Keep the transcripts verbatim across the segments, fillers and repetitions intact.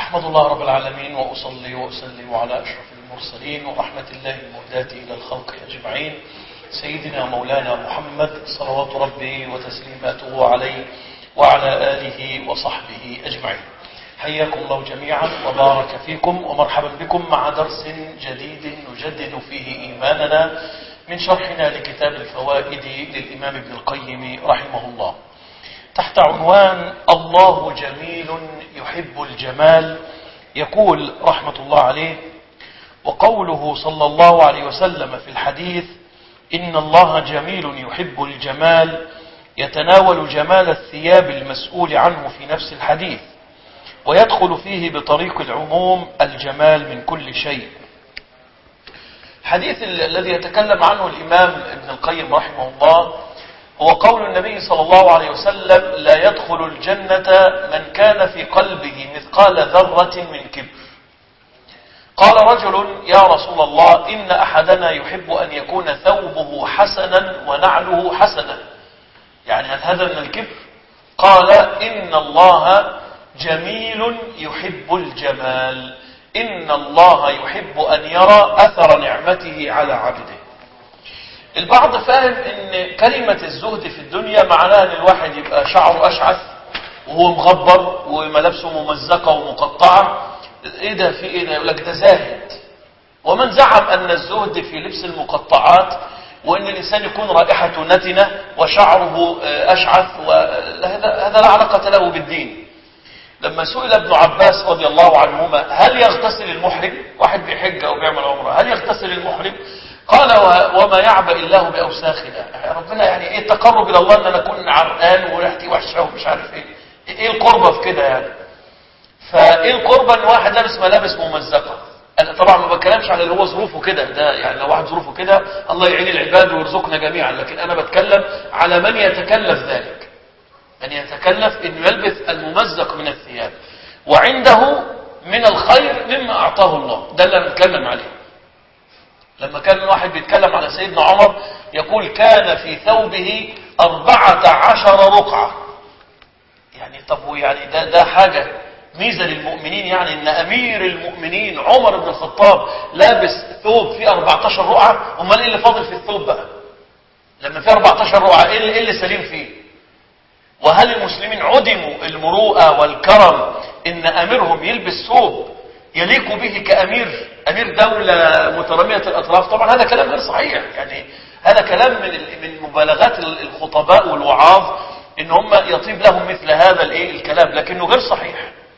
أحمد الله رب العالمين وأصلي وأسلم على أشرف المرسلين ورحمة الله المهداة إلى الخلق أجمعين سيدنا مولانا محمد صلوات ربي وتسليماته عليه وعلى آله وصحبه أجمعين. حياكم الله جميعا وبارك فيكم ومرحبا بكم مع درس جديد نجدد فيه إيماننا من شرحنا لكتاب الفوائد للإمام ابن القيم رحمه الله تحت عنوان الله جميل يحب الجمال. يقول رحمة الله عليه: وقوله صلى الله عليه وسلم في الحديث إن الله جميل يحب الجمال يتناول جمال الثياب المسؤول عنه في نفس الحديث، ويدخل فيه بطريق العموم الجمال من كل شيء. الحديث الذي يتكلم عنه الإمام ابن القيم رحمه الله هو قول النبي صلى الله عليه وسلم: لا يدخل الجنة من كان في قلبه مثقال ذرة من كبر. قال رجل: يا رسول الله، إن أحدنا يحب أن يكون ثوبه حسنا ونعله حسنا، يعني هل هذا من الكبر؟ قال: إن الله جميل يحب الجمال، إن الله يحب أن يرى أثر نعمته على عبده. البعض فاهم ان كلمة الزهد في الدنيا معناها ان الواحد يبقى شعره اشعث وهو مغبر وملابسه ممزقة ومقطعة. ايه ده؟ في ايه ده؟ يقول لك ده زاهد. ومن زعم ان الزهد في لبس المقطعات وان الانسان يكون رائحته نتنة وشعره اشعث، وهذا هذا لا علاقة له بالدين. لما سئل ابن عباس رضي الله عنهما: هل يغتسل المحرم؟ واحد بيحج او بيعمل عمره، هل يغتسل المحرم؟ قال: وما يعبأ الله بأوساخنا. ربنا يعني ايه التقرب الى الله ان انا اكون عرقان وريحتي وحشه ومش عارف ايه؟ ايه القربة في كده يعني؟ فايه القربة ان واحد لابس ملابس ممزقه؟ انا طبعا ما بتكلمش على اللي هو ظروفه كده، ده يعني لو واحد ظروفه كده الله يعين العباد ويرزقنا جميعا، لكن انا بتكلم على من يتكلف ذلك، من يتكلف انه يلبس الممزق من الثياب وعنده من الخير مما اعطاه الله. ده اللي انا بتكلم عليه. لما كان واحد بيتكلم على سيدنا عمر يقول: كان في ثوبه أربعة عشر رقعة. يعني طب يعني ده, ده حاجة ميزة للمؤمنين، يعني ان امير المؤمنين عمر بن الخطاب لابس ثوب فيه أربعة عشر رقعة. امال ايه اللي فاضل في الثوب بقى لما فيه أربعة عشر رقعة؟ ايه اللي, اللي سليم فيه؟ وهل المسلمين عدموا المروءة والكرم ان اميرهم يلبس ثوب يليق به كأمير أمير دولة مترامية الأطراف؟ طبعا هذا كلام غير صحيح. يعني هذا كلام من من مبالغات الخطباء والوعاظ ان هم يطيب لهم مثل هذا الايه الكلام، لكنه غير صحيح.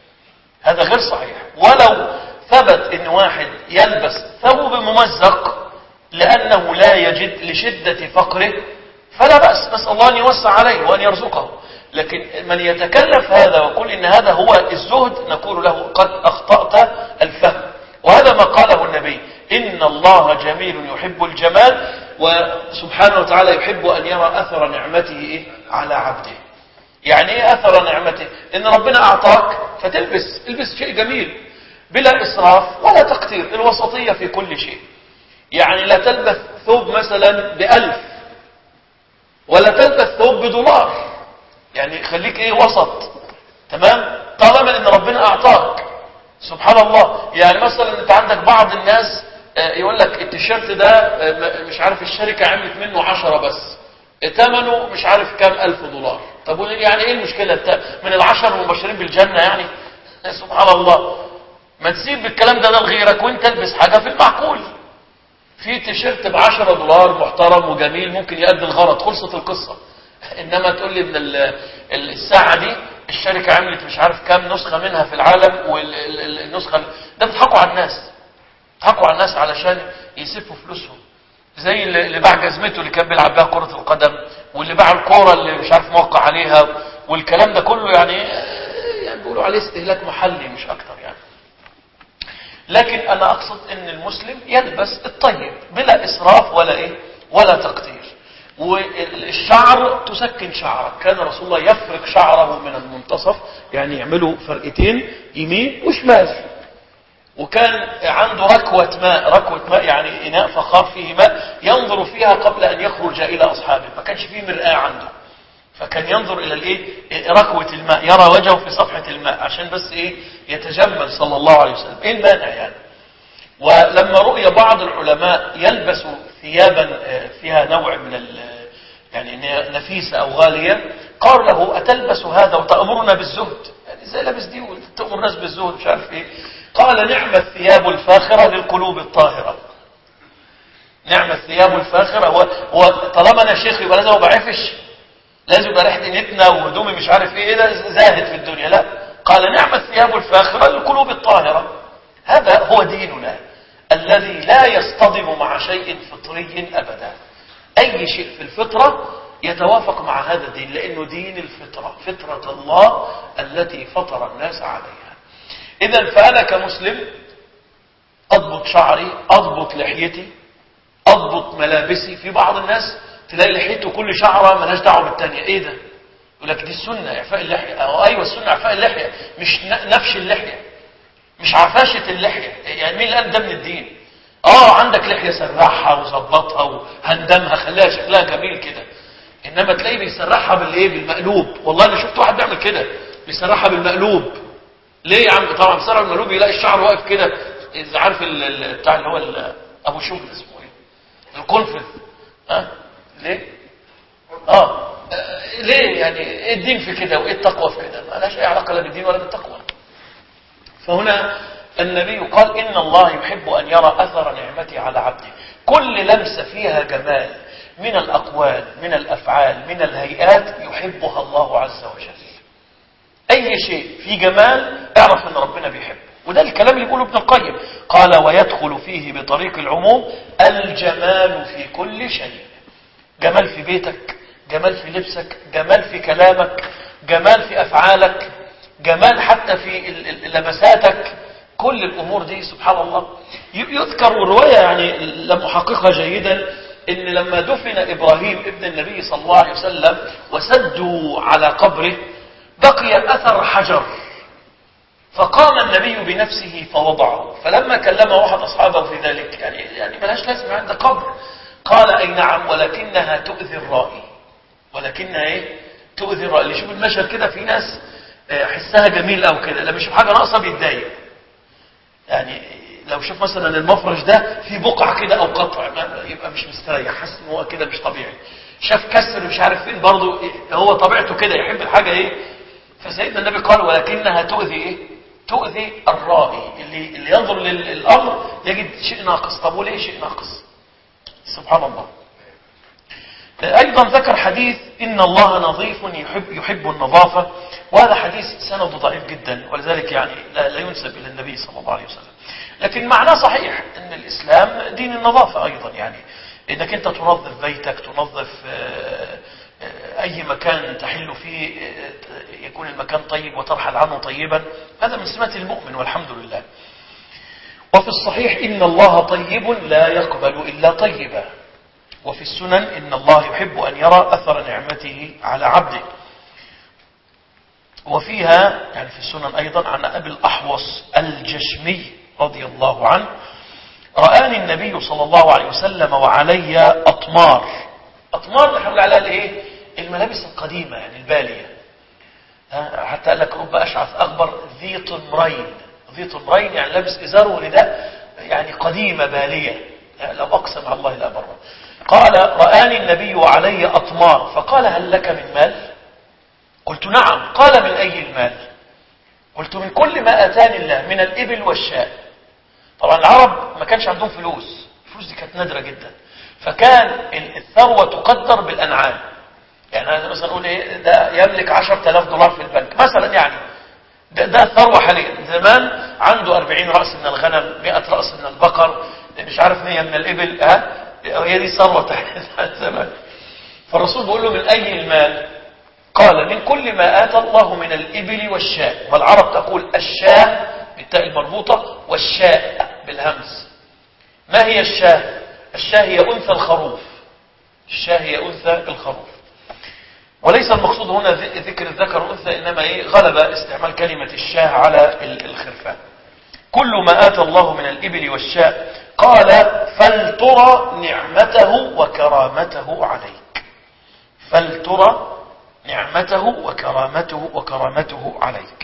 هذا غير صحيح. ولو ثبت ان واحد يلبس ثوب ممزق لأنه لا يجد لشدة فقره فلا بأس، نسأل الله أن يوسع عليه وأن يرزقه. لكن من يتكلف هذا ويقول إن هذا هو الزهد نقول له: قد أخطأت الفهم. وهذا ما قاله النبي: إن الله جميل يحب الجمال، وسبحانه وتعالى يحب أن يرى أثر نعمته إيه؟ على عبده. يعني إيه أثر نعمته؟ إن ربنا أعطاك فتلبس، البس شيء جميل بلا إسراف ولا تقتير، الوسطية في كل شيء. يعني لا تلبس ثوب مثلا بألف ولا تلبس ثوب بدولار، يعني خليك ايه وسط، تمام؟ طالما ان ربنا اعطاك. سبحان الله. يعني مثلا انت عندك بعض الناس يقول لك التيشيرت ده مش عارف الشركة عملت منه عشرة بس ثمنه مش عارف كام الف دولار. طب يعني ايه المشكلة من العشر المبشرين بالجنة يعني؟ سبحان الله. ما تسيب بالكلام ده لغيرك وانت البس حاجة في المعقول. في تيشيرت بعشرة دولار محترم وجميل ممكن يؤدي الغرض، خلصت القصة. انما تقول لي من الساعة دي الشركة عملت مش عارف كام نسخة منها في العالم، والنسخة ده بتضحكوا على الناس، بتضحكوا على الناس علشان يسفوا فلوسهم. زي اللي باع جزمته اللي كان بيلعب بها كرة القدم، واللي باع الكورة اللي مش عارف موقع عليها، والكلام ده كله يعني يعني بيقولوا عليه استهلاك محلي مش اكتر يعني. لكن انا اقصد ان المسلم يلبس الطيب بلا اسراف ولا ايه ولا تقتير. والشعر تسكن شعرك. كان رسول الله يفرق شعره من المنتصف، يعني يعملوا فرقتين يمين وشمال. وكان عنده ركوة ماء، ركوة ماء يعني إناء فخار فيه ماء ينظر فيها قبل أن يخرج إلى أصحابه. ما كانش فيه مرآة عنده، فكان ينظر إلى الإيه ركوة الماء، يرى وجهه في صفحة الماء عشان بس إيه يتجمل صلى الله عليه وسلم. إيه المانع يعني؟ ولما رؤي بعض العلماء يلبس ثيابا فيها نوع من ال يعني نفيسة أو غالية، قال له أتلبس هذا وتأمرنا بالزهد؟ يعني زي لابس دي وتأمر الناس بالزهد مش عارف إيه. قال نعم الثياب الفاخرة للقلوب الطاهرة. نعم الثياب الفاخرة، وطالما أنا شيخ يبقى لازم أبقى عفش، لازم يبقى ريحة نتنا وهدومي مش عارف إيه، ده زاهد في الدنيا. لا، قال نعم الثياب الفاخرة للقلوب الطاهرة. هذا هو ديننا الذي لا يصطدم مع شيء فطري أبدا. أي شيء في الفطرة يتوافق مع هذا الدين، لأنه دين الفطرة، فطرة الله التي فطر الناس عليها. إذن فأنا كمسلم أضبط شعري، أضبط لحيتي، أضبط ملابسي. في بعض الناس تلاقي لحيته كل شعرة ملهاش دعوة بالتانية. إيه ده؟ يقول لك دي السنة إعفاء اللحية. أو أيوة السنة إعفاء اللحية، مش نفش اللحية، مش عفاشة اللحية. يعني مين الآن ده من الدين؟ آه عندك لحية سرحها وظبطها وهندمها خليها شكلها جميل كده، إنما تلاقيه بيسرحها بالإيه؟ بالمقلوب. والله أنا شفت واحد بيعمل كده، بيسرحها بالمقلوب. ليه يا عم؟ طبعا بيسرح بالمقلوب يلاقي الشعر واقف كده، إذا عارف بتاع اللي هو أبو شوف اسمه إيه؟ القنفذ. ها؟ ليه؟ آه ليه يعني؟ إيه الدين في كده وإيه التقوى في كده؟ ما لهاش أي علاقة لا بالدين ولا بالتقوى. فهنا النبي قال إن الله يحب أن يرى أثر نعمته على عبده. كل لمسة فيها جمال من الأقوال من الأفعال من الهيئات يحبها الله عز وجل. أي شيء في جمال اعرف أن ربنا بيحبه. وده الكلام اللي يقوله ابن القيم، قال ويدخل فيه بطريق العموم الجمال في كل شيء. جمال في بيتك، جمال في لبسك، جمال في كلامك، جمال في أفعالك، جمال حتى في لمساتك. كل الأمور دي سبحان الله. يذكر الرواية يعني لم أحققها جيدا إن لما دفن إبراهيم ابن النبي صلى الله عليه وسلم وسدوا على قبره بقي أثر حجر، فقام النبي بنفسه فوضعه. فلما كلمه أحد أصحابه في ذلك يعني يعني بلاش لازم عند قبر، قال أي نعم ولكنها تؤذي الرائي. ولكنها إيه؟ تؤذي الرائي. اللي يشوف المشهد كده في ناس حسها جميل أو كده، لما يشوف حاجة ناقصة بيتضايق. يعني لو شوف مثلا المفرش ده في بقعة كده أو قطع يبقى مش مستريح، حاسس إن هو كده مش طبيعي. شاف كسر مش عارف فين برضه هو طبيعته كده يحب الحاجة إيه. فسيدنا النبي قال ولكنها تؤذي إيه؟ تؤذي الرائي. اللي اللي ينظر للأمر يجد شيء ناقص. طب وليه شيء ناقص؟ سبحان الله. أيضا ذكر حديث إن الله نظيف يحب يحب النظافة، وهذا حديث سنده ضعيف جدا، ولذلك يعني لا, لا ينسب إلى النبي صلى الله عليه وسلم. لكن معناه صحيح أن الإسلام دين النظافة أيضا، يعني إنك أنت تنظف بيتك، تنظف أي مكان تحل فيه يكون المكان طيب وترحل عنه طيبا. هذا من سمات المؤمن والحمد لله. وفي الصحيح إن الله طيب لا يقبل إلا طيبا. وفي السنن إن الله يحب أن يرى أثر نعمته على عبده. وفيها يعني في السنن أيضا عن أبي الأحوص الجشمي رضي الله عنه رآني النبي صلى الله عليه وسلم وعلي أطمار. أطمار نحن على الإيه؟ الملابس القديمة يعني البالية. حتى قال لك رب أشعث أغبر ذي طمرين. ذي طمرين يعني لابس إزار ورداء يعني قديمة بالية. يعني لو أقسم على الله لا بره. قال رآني النبي وعلي أطمار فقال هل لك من مال؟ قلت نعم. قال من أي المال؟ قلت من كل ما أتاني الله من الإبل والشاء. طبعا العرب ما كانش عندهم فلوس، الفلوس دي كانت نادرة جدا، فكان الثروة تقدر بالأنعام. يعني أنا مثلا أقول إيه ده يملك عشرة آلاف دولار في البنك مثلا، يعني ده, ده الثروة حاليا. زمان عنده أربعين رأس من الغنم، مئة رأس من البقر، مش عارف مية من الإبل. ها هي دي ثروة تحت زمان. فالرسول بيقول له من أي المال؟ قال من كل ما آتى الله من الإبل والشاء. والعرب تقول الشاة بالتاء المربوطة والشاء بالهمز. ما هي الشاة؟ الشاة هي أنثى الخروف. الشاة هي أنثى الخروف. وليس المقصود هنا ذكر الذكر والأنثى، إنما إيه غلب استعمال كلمة الشاة على الخرفان. كل ما آتى الله من الإبل والشاء. قال فلترى نعمته وكرامته عليك. فلترى نعمته وكرامته وكرامته عليك.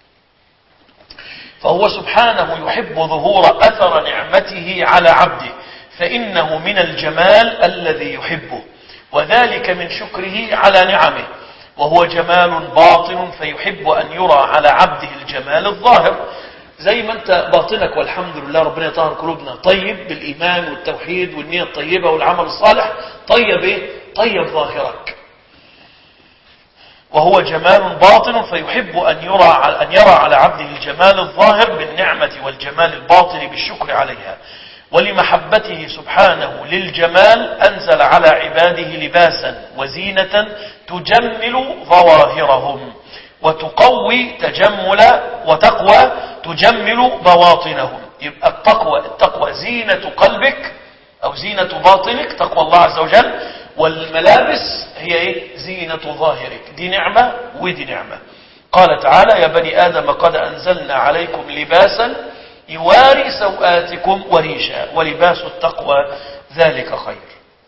فهو سبحانه يحب ظهور أثر نعمته على عبده، فإنه من الجمال الذي يحبه، وذلك من شكره على نعمه، وهو جمال باطن فيحب أن يرى على عبده الجمال الظاهر. زي ما أنت باطنك والحمد لله ربنا يطهر قلوبنا طيب بالإيمان والتوحيد والنية الطيبة والعمل الصالح، طيب إيه؟ طيب ظاهرك. وهو جمال باطن فيحب أن يرى أن يرى على عبده الجمال الظاهر بالنعمة والجمال الباطن بالشكر عليها. ولمحبته سبحانه للجمال أنزل على عباده لباسا وزينة تجمل ظواهرهم وتقوي تجمل وتقوى تجمل بواطنهم. يبقى التقوى التقوى زينة قلبك أو زينة باطنك، تقوى الله عز وجل، والملابس هي إيه؟ زينة ظاهرك. دي نعمة ودي نعمة. قال تعالى: يا بني آدم قد أنزلنا عليكم لباسا يواري سوآتكم وريشا ولباس التقوى ذلك خير.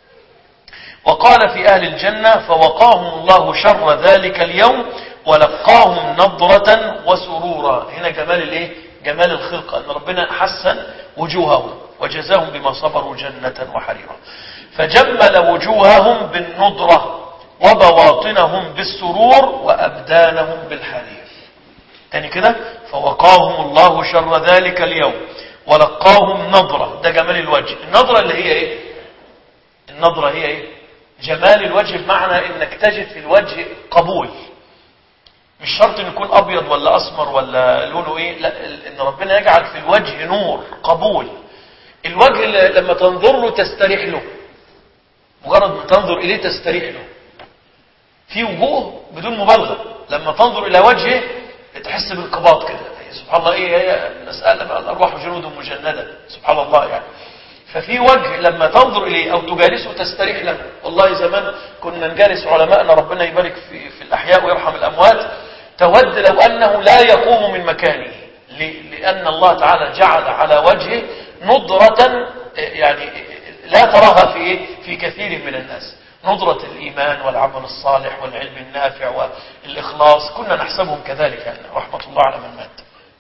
وقال في أهل الجنة: فوقاهم الله شر ذلك اليوم ولقاهم نضرة وسرورا. هنا جمال الايه؟ جمال الخلقة، ان ربنا حسن وجوههم وجزاهم بما صبروا جنة وحريرا. فجمل وجوههم بالنضرة وبواطنهم بالسرور وأبدانهم بالحرير. تاني كده: فوقاهم الله شر ذلك اليوم ولقاهم نضرة. ده جمال الوجه. النضرة اللي هي ايه؟ النضرة هي ايه؟ جمال الوجه، بمعنى انك تجد في الوجه قبول. مش شرط ان يكون ابيض ولا اسمر ولا لونه ايه، لا، ان ربنا يجعل في الوجه نور، قبول. الوجه لما تنظر له تستريح له، مجرد ما تنظر اليه تستريح له. في وجوه بدون مبالغه لما تنظر الى وجهه تحس بالانقباض كده. سبحان الله، ايه هي مساله بقى، الارواح جنود مجنده، سبحان الله يعني. ففي وجه لما تنظر إليه أو تجالسه تستريح له. والله زمان كنا نجالس علماءنا ربنا يبارك في, في الأحياء ويرحم الأموات، تود لو أنه لا يقوم من مكانه، لأن الله تعالى جعل على وجهه نضرة يعني لا تراها في في كثير من الناس، نضرة الإيمان والعمل الصالح والعلم النافع والإخلاص. كنا نحسبهم كذلك يعني، رحمة الله على من مات.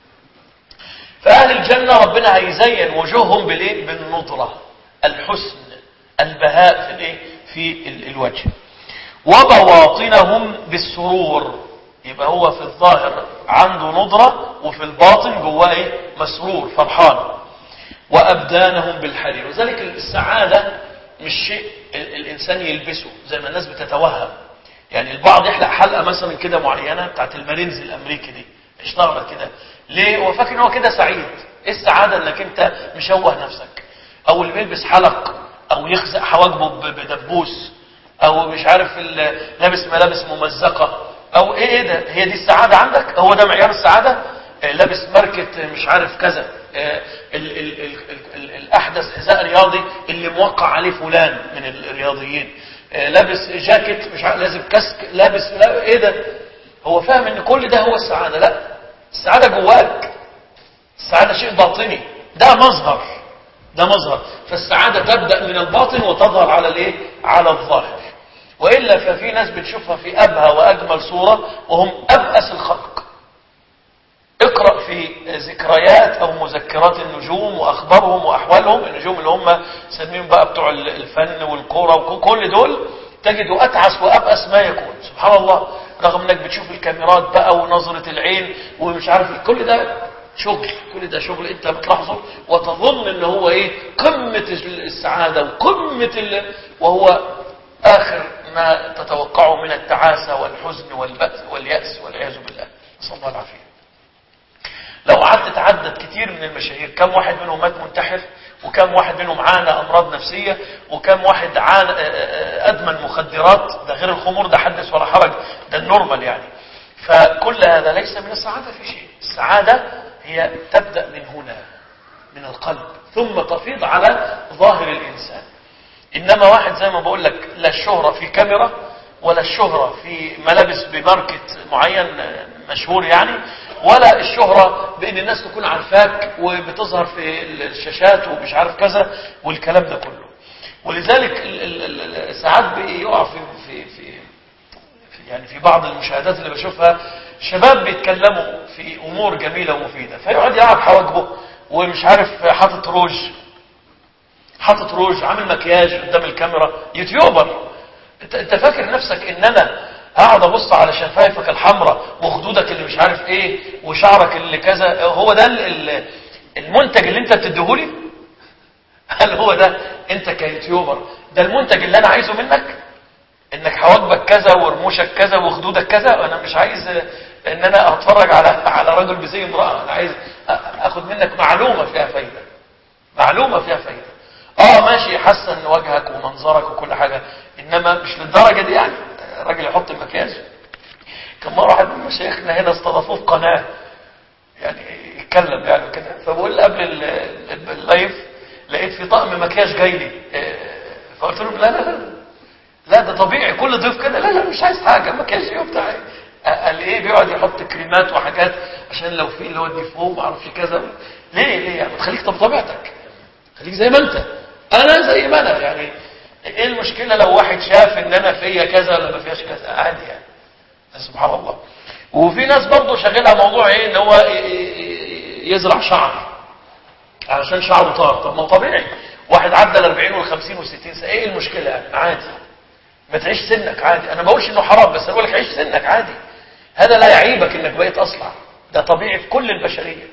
فأهل الجنة ربنا هيزين وجوههم بالايه؟ بالنضرة، الحسن، البهاء في الايه؟ في الوجه. وبواطنهم بالسرور. يبقى هو في الظاهر عنده نضرة وفي الباطن جواه ايه؟ مسرور، فرحان. وأبدانهم بالحرير. وذلك السعادة مش شيء الإنسان يلبسه زي ما الناس بتتوهم. يعني البعض يحلق حلقة مثلا كده معينة بتاعت المارينز الأمريكي دي، اشتغل كده ليه؟ هو فاكر ان هو كده سعيد. ايه السعاده؟ انك انت مشوه نفسك. او اللي بيلبس حلق او يخزق حواجبه بدبوس، او مش عارف لابس ملابس ممزقه، او ايه ايه ده؟ هي دي السعاده عندك؟ هو ده معيار السعاده؟ لابس ماركه مش عارف كذا، ال ال ال ال الاحدث حذاء رياضي اللي موقع عليه فلان من الرياضيين، لابس جاكيت مش عارف لازم كاسك، لابس لا ايه ده؟ هو فاهم ان كل ده هو السعاده. لا، السعادة جواك. السعادة شيء باطني، ده مظهر، ده مظهر. فالسعادة تبدأ من الباطن وتظهر على الايه؟ على الظاهر. وإلا ففي ناس بتشوفها في أبهى وأجمل صورة وهم أبأس الخلق. اقرأ في ذكريات أو مذكرات النجوم وأخبارهم وأحوالهم. النجوم اللي هم سميهم بقى بتوع الفن والكورة وكل دول، تجدوا أتعس وأبأس ما يكون. سبحان الله، رغم انك بتشوف الكاميرات بقى ونظرة العين ومش عارف كل ده شغل، كل ده شغل انت بتلاحظه وتظن ان هو ايه؟ قمة السعادة وقمة ال... وهو اخر ما تتوقعه من التعاسة والحزن والبأس واليأس والعياذ بالله، نسأل الله العافية. لو قعدت تعدد كتير من المشاهير، كم واحد منهم مات منتحر، وكم واحد منهم عانى امراض نفسية، وكم واحد عانى ادمن مخدرات، ده غير الخمور، ده حدث ولا حرج، ده النورمال يعني. فكل هذا ليس من السعادة في شيء. السعادة هي تبدأ من هنا، من القلب، ثم تفيض على ظاهر الانسان. انما واحد زي ما بقول لك، لا الشهرة في كاميرا ولا الشهرة في ملابس بماركت معين مشهور يعني، ولا الشهرة بان الناس تكون عارفاك وبتظهر في الشاشات ومش عارف كذا والكلام ده كله. ولذلك ساعات بيقع في, في, في يعني في بعض المشاهدات اللي بشوفها شباب بيتكلموا في امور جميله ومفيده، فيقعد يلعب حواجبه ومش عارف حاطط روج حاطط روج عامل مكياج قدام الكاميرا، يوتيوبر. انت انت فاكر نفسك ان انا هقعد ابص على شفايفك الحمراء وخدودك اللي مش عارف ايه وشعرك اللي كذا، هو ده المنتج اللي انت بتديهولي؟ هل هو ده انت كيوتيوبر ده المنتج اللي انا عايزه منك؟ انك حواجبك كذا ورموشك كذا وخدودك كذا؟ انا مش عايز ان انا اتفرج على على رجل بزي امرأة، انا عايز اخد منك معلومة فيها فايدة، معلومة فيها فايدة. اه ماشي، حسن وجهك ومنظرك وكل حاجة، انما مش للدرجة دي يعني راجل يحط المكياج. كان مرة واحد من مشايخنا هنا استضافوه في قناة يعني يتكلم يعني كده، فبقول قبل اللايف لقيت في طقم مكياج جاي لي، فقلت له لا لا لا لا ده طبيعي كل ضيف كده، لا لا مش عايز حاجة مكياج ايه وبتاع. قال ايه؟ بيقعد يحط كريمات وحاجات عشان لو في اللي هو الديفو ما اعرفش كذا. ليه ليه يعني؟ تخليك بطبيعتك، خليك زي ما انت، انا زي ما انا. يعني ايه المشكلة لو واحد شاف ان انا فيا كذا ولا ما فيهاش كذا؟ عادي يعني. سبحان الله. وفي ناس برضه شغلها موضوع ايه، ان هو يزرع شعر علشان شعره طار. طب ما هو طبيعي، واحد عدى ال أربعين وال خمسين وال ستين سنه، ايه المشكله يعني؟ عادي، ما تعيش سنك عادي. انا ما بقولش انه حرام، بس انا بقول لك عيش سنك عادي. هذا لا يعيبك انك بقيت اصلع، ده طبيعي في كل البشريه.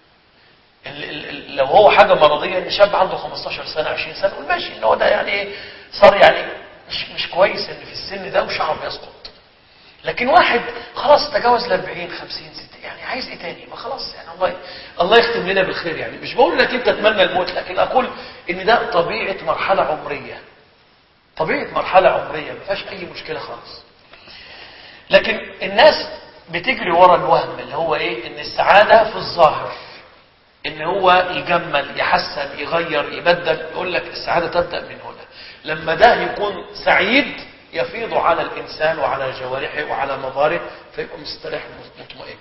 ال ال ال لو هو حاجه مرضيه ان شاب عنده خمستاشر سنه عشرين سنه قول ماشي، ان هو ده يعني ايه صار يعني مش مش كويس ان في السن ده وشعره بيسقط. لكن واحد خلاص تجاوز ال أربعين خمسين ستين، يعني عايز ايه تاني؟ ما خلاص يعني الله الله يختم لنا بالخير. يعني مش بقول لك انت تتمنى الموت، لكن اقول ان ده طبيعه مرحله عمريه، طبيعه مرحله عمريه ما فيهاش اي مشكله خالص. لكن الناس بتجري ورا الوهم اللي هو ايه، ان السعاده في الظاهر، ان هو يجمل يحسن يغير يبدل. يقول لك السعاده تبدا من هنا. لما ده يكون سعيد يفيض على الإنسان وعلى جوارحه وعلى مظهره، فيبقى مستريح مطمئن.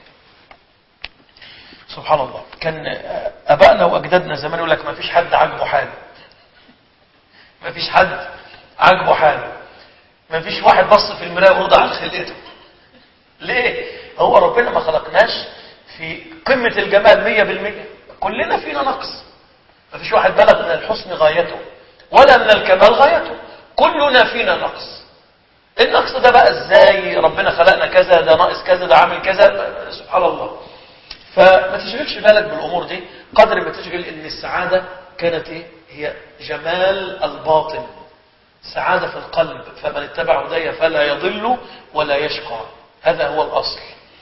سبحان الله. كان أبائنا وأجدادنا زمان يقول لك ما فيش حد عاجبه حاله، ما فيش حد عاجبه حاله، ما فيش واحد بص في المراية ورضى عن خلقته. ليه؟ هو ربنا ما خلقناش في قمة الجمال مية بالمية، كلنا فينا نقص. ما فيش واحد بلغ من الحسن غايته ولا من الكمال غايته، كلنا فينا نقص. النقص ده بقى ازاي؟ ربنا خلقنا كذا، ده ناقص كذا، ده عامل كذا، سبحان الله. فما تشغلش بالك بالامور دي قدر ما تشغل ان السعاده كانت ايه؟ هي جمال الباطن، سعاده في القلب. فمن اتبع هداي فلا يضل ولا يشقى، هذا هو الاصل.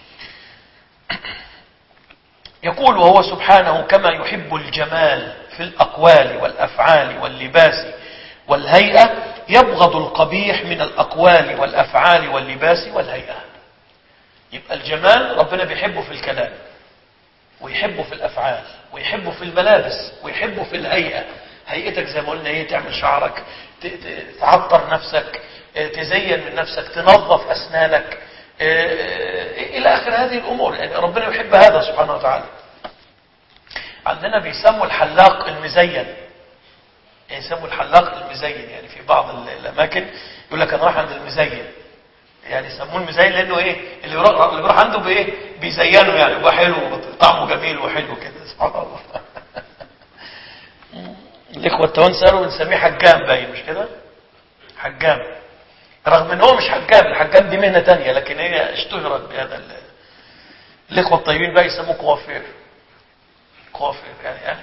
يقول وهو سبحانه كما يحب الجمال في الاقوال والافعال واللباس والهيئة يبغض القبيح من الأقوال والأفعال واللباس والهيئة. يبقى الجمال ربنا بيحبه في الكلام، ويحبه في الأفعال، ويحبه في الملابس، ويحبه في الهيئة. هيئتك زي ما قلنا ايه؟ تعمل شعرك، تعطر نفسك، تزين من نفسك، تنظف أسنانك، إلى آخر هذه الأمور. يعني ربنا يحب هذا سبحانه وتعالى. عندنا بيسموا الحلاق المزين، يسموا الحلاق المزين. يعني في بعض الاماكن يقول لك انا رايح عند المزين، يعني يسموه المزين لانه ايه؟ اللي بيروح اللي بيروح عنده بايه؟ بيزينه، يعني يبقى حلو وطعمه جميل وحلو كده. سبحان الله. الاخوه التوانسه قالوا بنسميه حجام، باين مش كده؟ حجام، رغم ان هو مش حجام، الحجام دي مهنه ثانيه، لكن هي اشتهرت بهذا. الاخوه الطيبين بقى يسموه كوافير، كوافير يعني, يعني.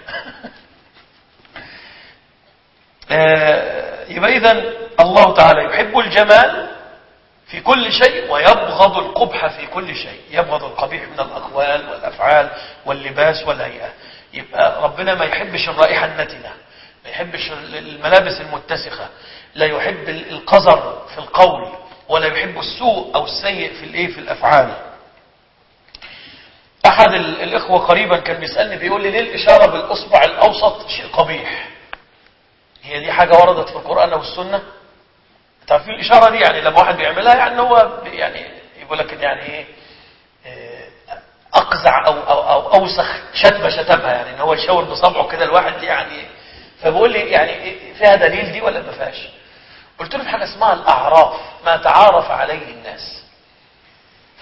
يبقى إذن الله تعالى يحب الجمال في كل شيء ويبغض القبح في كل شيء، يبغض القبيح من الأقوال والأفعال واللباس والهيئة. يبقى ربنا ما يحبش الرائحة النتنة، ما يحبش الملابس المتسخة، لا يحب القذر في القول، ولا يحب السوء أو السيء في الإيه في الأفعال. أحد الإخوة قريبا كان بيسألني بيقول لي ليه الإشارة بالأصبع الأوسط شيء قبيح؟ هي دي حاجة وردت في القرآن والسنة؟ تعرفين الإشارة دي يعني لما واحد بيعملها يعني هو يعني يقول لك يعني ايه أقزع أو, أو, أو أوسخ شتمة شتمها، يعني إن هو يشاور بصبعه كده الواحد دي يعني. فبقول لي يعني فيها دليل دي ولا ما فيهاش؟ قلت له في حاجة اسمها الأعراف، ما تعارف عليه الناس.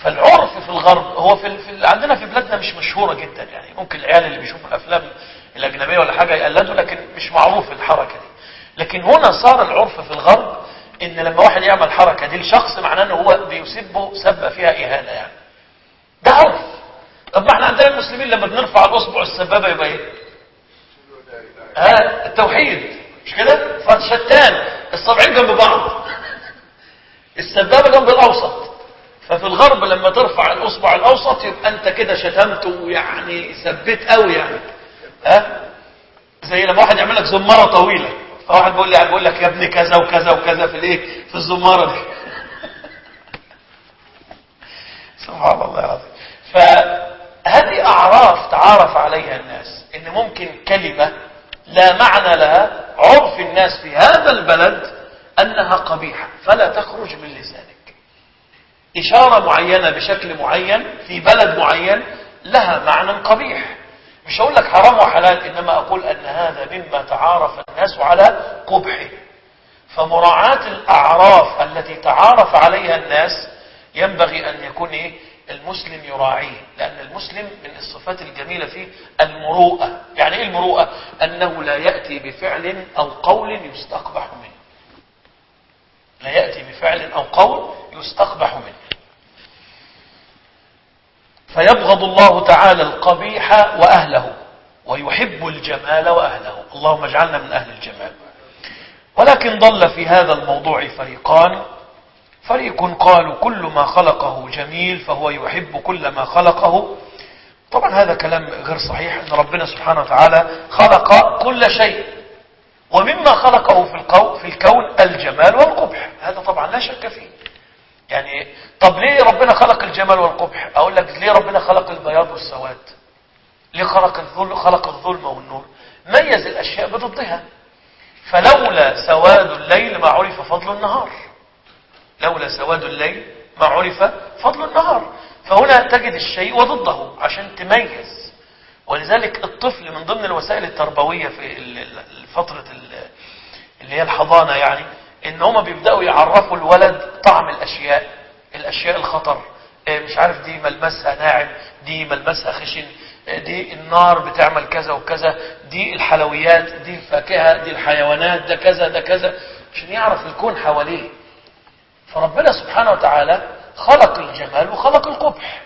فالعرف في الغرب هو في, في عندنا في بلادنا مش مشهورة جدا، يعني ممكن العيال اللي بيشوفوا الافلام الاجنبية ولا حاجة يقلدوا، لكن مش معروف الحركة دي. لكن هنا صار العرف في الغرب ان لما واحد يعمل الحركة دي لشخص معناه ان هو بيسبه سبة فيها اهانة، يعني ده عرف. طب ما احنا عندنا المسلمين لما بنرفع الاصبع السبابة يبقى ايه؟ ها التوحيد مش كده؟ فشتان الصبعين جنب بعض، السبابة جنب الاوسط. ففي الغرب لما ترفع الاصبع الاوسط يبقى انت كده شتمت ويعني سبيت قوي يعني. ها زي لما واحد يعمل لك زمارة طويلة، فواحد بيقول لي بيقول لك يا ابني كذا وكذا وكذا في الايه في الزمارة دي. سبحان الله العظيم. فهذه اعراف تعارف عليها الناس، ان ممكن كلمة لا معنى لها عرف الناس في هذا البلد انها قبيحة فلا تخرج من لسانك. اشارة معينة بشكل معين في بلد معين لها معنى قبيح. مش هقول لك حرام وحلال، انما اقول ان هذا مما تعارف الناس على قبحه. فمراعاة الاعراف التي تعارف عليها الناس ينبغي ان يكون ايه المسلم يراعيه، لان المسلم من الصفات الجميلة فيه المروءة. يعني ايه المروءة؟ انه لا يأتي بفعل او قول يستقبح منه، لا يأتي بفعل او قول يستقبح منه. فيبغض الله تعالى القبيح وأهله ويحب الجمال وأهله. اللهم اجعلنا من أهل الجمال. ولكن ضل في هذا الموضوع فريقان. فريق قالوا كل ما خلقه جميل فهو يحب كل ما خلقه. طبعا هذا كلام غير صحيح، أن ربنا سبحانه وتعالى خلق كل شيء، ومما خلقه في الكون, في الكون الجمال والقبح، هذا طبعا لا شك فيه. يعني طب ليه ربنا خلق الجمال والقبح؟ اقول لك ليه ربنا خلق البياض والسواد، ليه خلق الظلم خلق الظلم والنور، ميز الاشياء بضدها. فلولا سواد الليل ما عرف فضل النهار، لولا سواد الليل ما عرف فضل النهار. فهنا تجد الشيء وضده عشان تميز. ولذلك الطفل من ضمن الوسائل التربوية في فترة اللي هي الحضانة، يعني ان هما بيبدأوا يعرفوا الولد طعم الاشياء، الاشياء الخطر، مش عارف دي ملمسها ناعم، دي ملمسها خشن، دي النار بتعمل كذا وكذا، دي الحلويات، دي الفاكهة، دي الحيوانات، ده كذا ده كذا، عشان يعرف الكون حواليه. فربنا سبحانه وتعالى خلق الجمال وخلق القبح.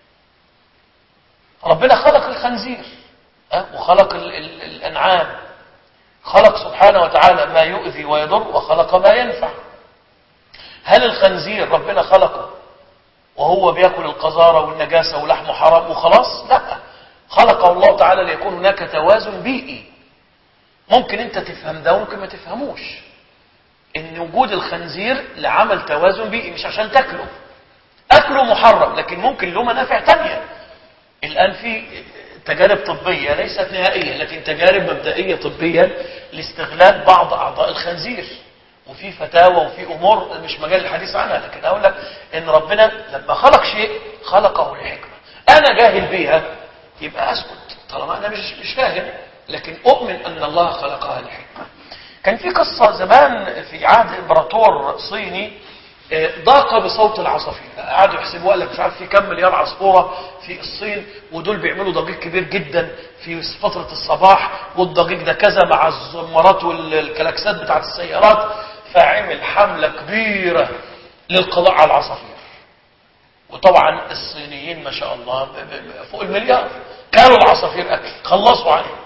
ربنا خلق الخنزير وخلق ال ال الأنعام، خلق سبحانه وتعالى ما يؤذي ويضر وخلق ما ينفع. هل الخنزير ربنا خلقه وهو بيأكل القذارة والنجاسة ولحمه حرام وخلاص؟ لا، خلقه الله تعالى ليكون هناك توازن بيئي. ممكن انت تفهم ده وممكن ما تفهموش، ان وجود الخنزير لعمل توازن بيئي مش عشان تاكله. اكله محرم لكن ممكن له منافع تانية. الان في تجارب طبية ليست نهائية لكن تجارب مبدئية طبية لاستغلال بعض اعضاء الخنزير، وفي فتاوى وفي امور مش مجال الحديث عنها، لكن اقول لك ان ربنا لما خلق شيء خلقه لحكمة. انا جاهل بيها يبقى اسكت طالما انا مش مش فاهم، لكن اؤمن ان الله خلقها لحكمة. كان في قصة زمان في عهد امبراطور صيني ضاق بصوت العصافير، قعدوا يحسبوا قال لك مش عارف في كم مليار عصفورة في الصين، ودول بيعملوا ضجيج كبير جدا في فترة الصباح، والضجيج ده كذا مع الزمارات والكلاكسات بتاعت السيارات. فعمل حملة كبيرة للقضاء على العصافير. وطبعا الصينيين ما شاء الله فوق المليار كانوا العصافير اكل، خلصوا عليه.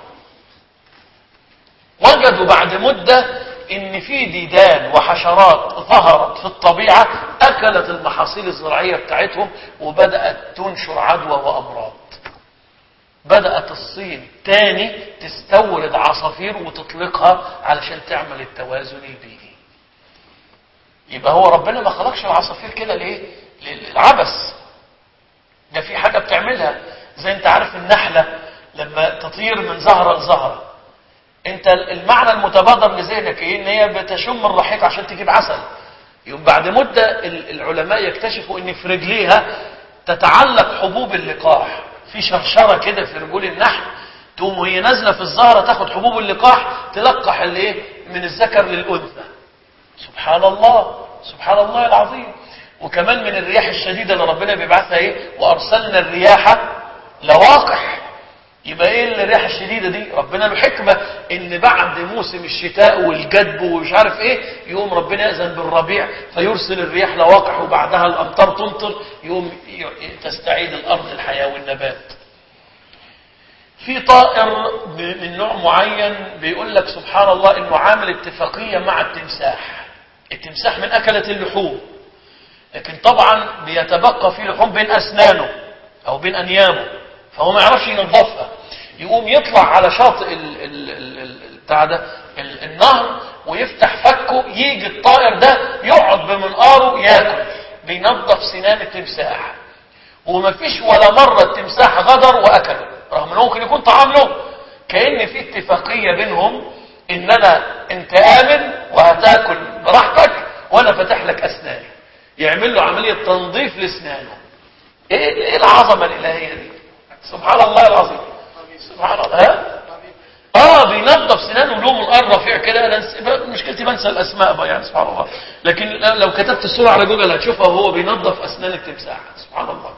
وجدوا بعد مدة ان في ديدان وحشرات ظهرت في الطبيعة اكلت المحاصيل الزراعية بتاعتهم، وبدأت تنشر عدوى وامراض. بدأت الصين تاني تستورد عصافير وتطلقها علشان تعمل التوازن البيئي. يبقى هو ربنا ما خلقش العصافير كده ليه؟ للعبث. ده في حاجة بتعملها، زي انت عارف النحلة لما تطير من زهرة لزهرة، انت المعنى المتبادر لذهنك ايه؟ ان هي بتشم الرحيق عشان تجيب عسل. يوم بعد مدة العلماء يكتشفوا ان في رجليها تتعلق حبوب اللقاح، في شرشرة كده في رجول النحل، تقوم وهي نازلة في الزهرة تاخد حبوب اللقاح تلقح الايه من الذكر للأنثى. سبحان الله، سبحان الله العظيم. وكمان من الرياح الشديدة اللي ربنا بيبعثها ايه؟ وارسلنا الرياح لواقح. يبقى ايه الرياح الشديدة دي؟ ربنا له حكمة ان بعد موسم الشتاء والجدب ومش عارف ايه يقوم ربنا يأذن بالربيع فيرسل الرياح لواقح، وبعدها الامطار تمطر، يقوم تستعيد الارض الحياة والنبات. في طائر من نوع معين بيقول لك سبحان الله انه عامل اتفاقية مع التمساح. التمساح من اكلة اللحوم، لكن طبعا بيتبقى في لحوم بين اسنانه او بين انيابه، فهو ما يعرفش ينظفها. يقوم يطلع على شاطئ ال ال ال بتاع ده ال النهر ويفتح فكه، يجي الطائر ده يقعد بمنقاره ياكل، بينظف سنان التمساح. وما فيش ولا مرة التمساح غدر واكله، رغم انه ممكن يكون طعام له. كأن في اتفاقية بينهم ان انا انت امن وهتاكل براحتك وانا فاتح لك اسناني. يعمل له عملية تنظيف لاسنانه. ايه العظمة الالهية دي؟ سبحان الله العظيم. سبحان الله. ها؟ اه بينظف سنانه له منقار رفيع كده. انا مشكلتي بنسى الاسماء بقى يعني سبحان الله، لكن لو كتبت الصورة على جوجل هتشوفها وهو بينظف اسنان التمساح. سبحان الله.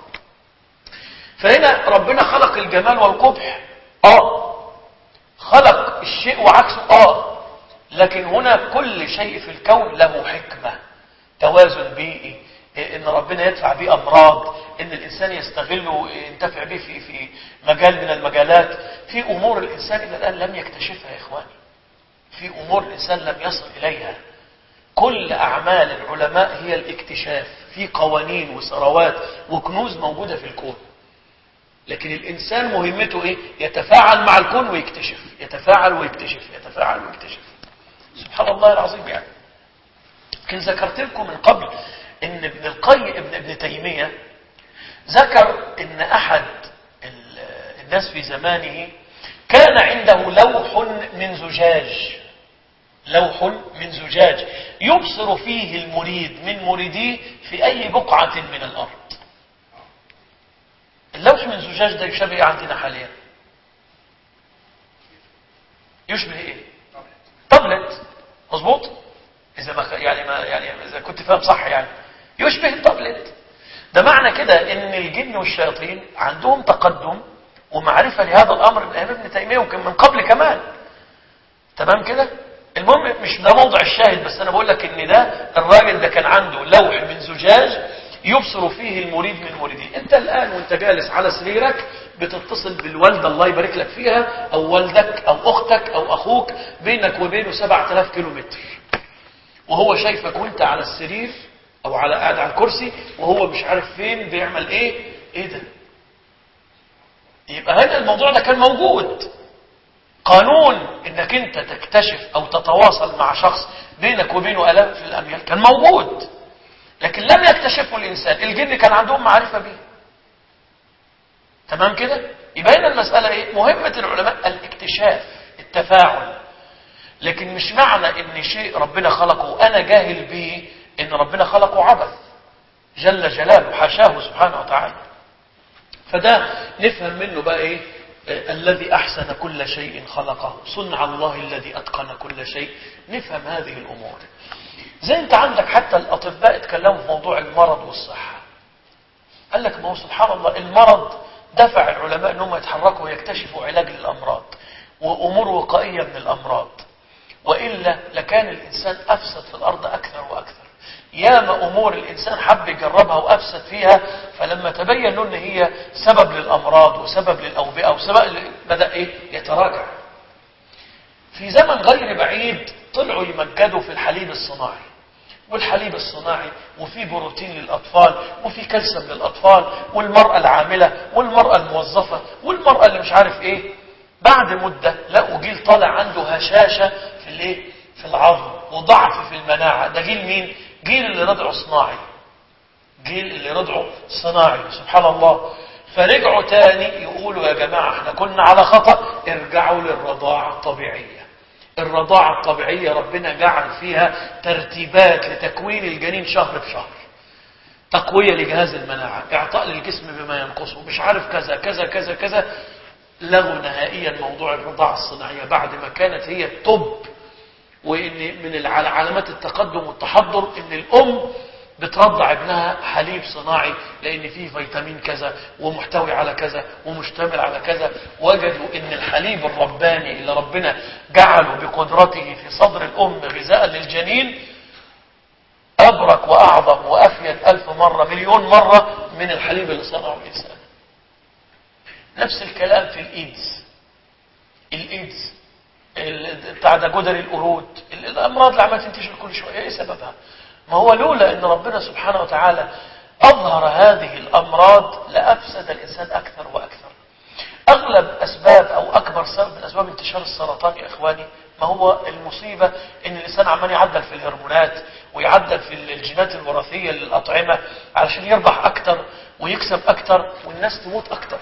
فهنا ربنا خلق الجمال والقبح، اه خلق الشيء وعكسه، اه لكن هنا كل شيء في الكون له حكمة. توازن بيئي، ان ربنا يدفع بيه امراض، ان الانسان يستغله وينتفع به في في مجال من المجالات. في امور الانسان الى الان لم يكتشفها يا اخواني، في امور الانسان لم يصل اليها. كل اعمال العلماء هي الاكتشاف في قوانين وثروات وكنوز موجودة في الكون، لكن الانسان مهمته ايه؟ يتفاعل مع الكون ويكتشف، يتفاعل ويكتشف، يتفاعل ويكتشف. سبحان الله العظيم. يعني كنت ذكرت لكم من قبل ان ابن القيم ابن ابن تيمية ذكر ان احد الناس في زمانه كان عنده لوح من زجاج، لوح من زجاج يبصر فيه المريد من مريديه في اي بقعة من الارض. اللوح من زجاج ده يشبه ايه عندنا حاليا؟ يشبه ايه؟ تابلت. مظبوط؟ اذا ما يعني ما يعني اذا كنت فاهم صح يعني يشبه التابلت. ده معنى كده ان الجن والشياطين عندهم تقدم ومعرفة لهذا الامر من ايام ابن تيمية وكان من قبل كمان. تمام كده؟ المهم مش ده موضع الشاهد، بس انا بقول لك ان ده الراجل ده كان عنده لوح من زجاج يبصر فيه المريد من مريديه. انت الان وانت جالس على سريرك بتتصل بالوالدة الله يبارك لك فيها او والدك او اختك او اخوك بينك وبينه سبعة آلاف كيلو متر، وهو شايفك وانت على السرير او على قاعد على الكرسي وهو مش عارف فين بيعمل ايه. ايه ده؟ يبقى هذا الموضوع ده كان موجود. قانون انك انت تكتشف او تتواصل مع شخص بينك وبينه الاف الاميال كان موجود، لكن لم يكتشفه الانسان. الجن كان عندهم معرفة به. تمام كده؟ يبقى هنا المسألة ايه؟ مهمة العلماء الاكتشاف، التفاعل. لكن مش معنى ان شيء ربنا خلقه وانا جاهل به ان ربنا خلقه عبث جل جلاله، حاشاه سبحانه وتعالى. فده نفهم منه بقى ايه؟ آه الذي احسن كل شيء خلقه، صنع الله الذي اتقن كل شيء. نفهم هذه الامور. زي انت عندك حتى الاطباء اتكلموا في موضوع المرض والصحة. قال لك ما هو سبحان الله المرض دفع العلماء انهم يتحركوا ويكتشفوا علاج للامراض وامور وقائية من الامراض، وإلا لكان الإنسان أفسد في الأرض أكثر وأكثر. ياما أمور الإنسان حب يجربها وأفسد فيها، فلما تبين له أن هي سبب للأمراض وسبب للأوبئة وسبب بدأ إيه؟ يتراجع. في زمن غير بعيد طلعوا يمجدوا في الحليب الصناعي، والحليب الصناعي وفي بروتين للأطفال وفي كالسيوم للأطفال، والمرأة العاملة والمرأة الموظفة والمرأة اللي مش عارف إيه. بعد مدة لقوا جيل طالع عنده هشاشة في الايه؟ في العظم وضعف في المناعة. ده جيل مين؟ جيل اللي رضعه صناعي، جيل اللي رضعه صناعي. سبحان الله. فرجعوا تاني يقولوا يا جماعة احنا كنا على خطأ، ارجعوا للرضاعة الطبيعية. الرضاعة الطبيعية ربنا جعل فيها ترتيبات لتكوين الجنين شهر بشهر، تقوية لجهاز المناعة، اعطاء للجسم بما ينقصه، مش عارف كذا كذا كذا كذا. لغوا نهائيا موضوع الرضاعة الصناعية بعد ما كانت هي الطب. وإن من علامات التقدم والتحضر إن الأم بترضع ابنها حليب صناعي لان فيه فيتامين كذا ومحتوي على كذا ومشتمل على كذا، وجدوا ان الحليب الرباني اللي ربنا جعله بقدرته في صدر الام غذاء للجنين ابرك واعظم وافيد الف مرة مليون مرة من الحليب اللي صنعه الانسان. نفس الكلام في الايدز. الايدز بتاع ده جدري القرود، الامراض اللي عماله تنتشر كل شويه، ايه سببها؟ ما هو لولا ان ربنا سبحانه وتعالى اظهر هذه الامراض لافسد الانسان اكثر واكثر. اغلب اسباب او اكبر سبب من اسباب انتشار السرطان يا اخواني ما هو المصيبه ان الانسان عمال يعدل في الهرمونات ويعدل في الجينات الوراثيه للاطعمه علشان يربح اكثر ويكسب اكثر والناس تموت اكثر.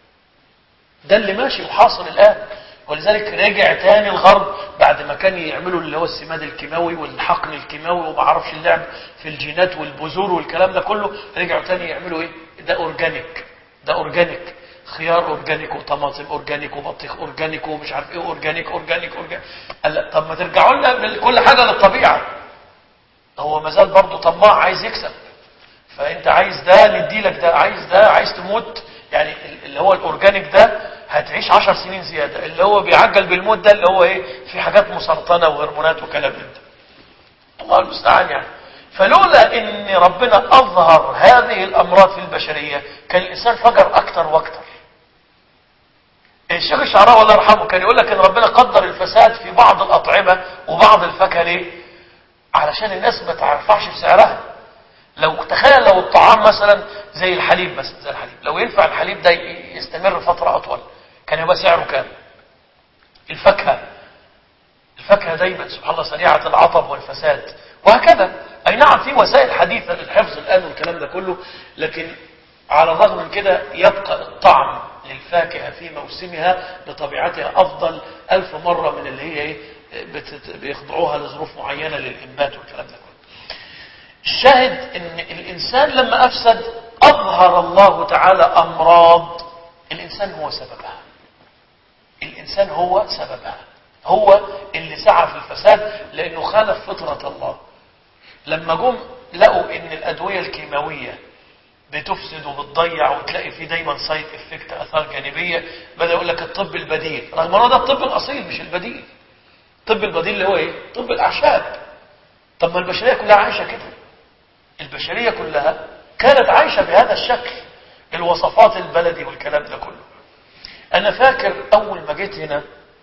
ده اللي ماشي وحاصل الان. ولذلك رجع تاني الغرب بعد ما كان يعملوا اللي هو السماد الكيماوي والحقن الكيماوي وما اعرفش اللعب في الجينات والبذور والكلام ده كله، رجعوا تاني يعملوا ايه؟ ده اورجانيك، ده اورجانيك، خيار اورجانيك وطماطم اورجانيك وبطيخ اورجانيك ومش عارف ايه اورجانيك اورجانيك اورجانيك. قال طب ما ترجعوا لنا كل حاجه للطبيعه. هو مازال برضه طماع عايز يكسب، فانت عايز ده نديلك ده، عايز ده، عايز تموت. يعني اللي هو الاورجانيك ده هتعيش عشر سنين زيادة، اللي هو بيعجل بالموت ده اللي هو ايه في حاجات مسرطنة وهرمونات وكلام من ده. الله المستعان يعني. فلولا ان ربنا اظهر هذه الامراض في البشرية كان الانسان فجر اكتر واكتر. الشيخ الشعراوي الله يرحمه كان يقول لك ان ربنا قدر الفساد في بعض الاطعمة وبعض الفاكهة ليه؟ علشان الناس ما تعرفش بسعرها. لو تخيل لو الطعام مثلا زي الحليب مثلا، زي الحليب لو ينفع الحليب ده يستمر فترة اطول كان يبقى سعره كام؟ الفاكهة الفاكهة دايما سبحان الله سريعة العطب والفساد وهكذا. اي نعم في وسائل حديثة للحفظ الان والكلام ده كله، لكن على الرغم من كده يبقى الطعم للفاكهة في موسمها بطبيعتها افضل الف مرة من اللي هي ايه بيخضعوها لظروف معينة للانبات والكلام ده كله. الشاهد ان الانسان لما افسد اظهر الله تعالى امراض الانسان هو سببها. الانسان هو سببها، هو اللي سعى في الفساد لانه خالف فطرة الله. لما جم لقوا ان الادوية الكيماوية بتفسد وبتضيع وتلاقي فيه دايما سايد افكت اثار جانبية، بدأ يقول لك الطب البديل، رغم انه ده الطب الاصيل مش البديل. الطب البديل اللي هو ايه؟ طب الاعشاب. طب ما البشرية كلها عايشة كده، البشرية كلها كانت عايشة بهذا الشكل، الوصفات البلدي والكلام ده كله. انا فاكر اول ما جيت هنا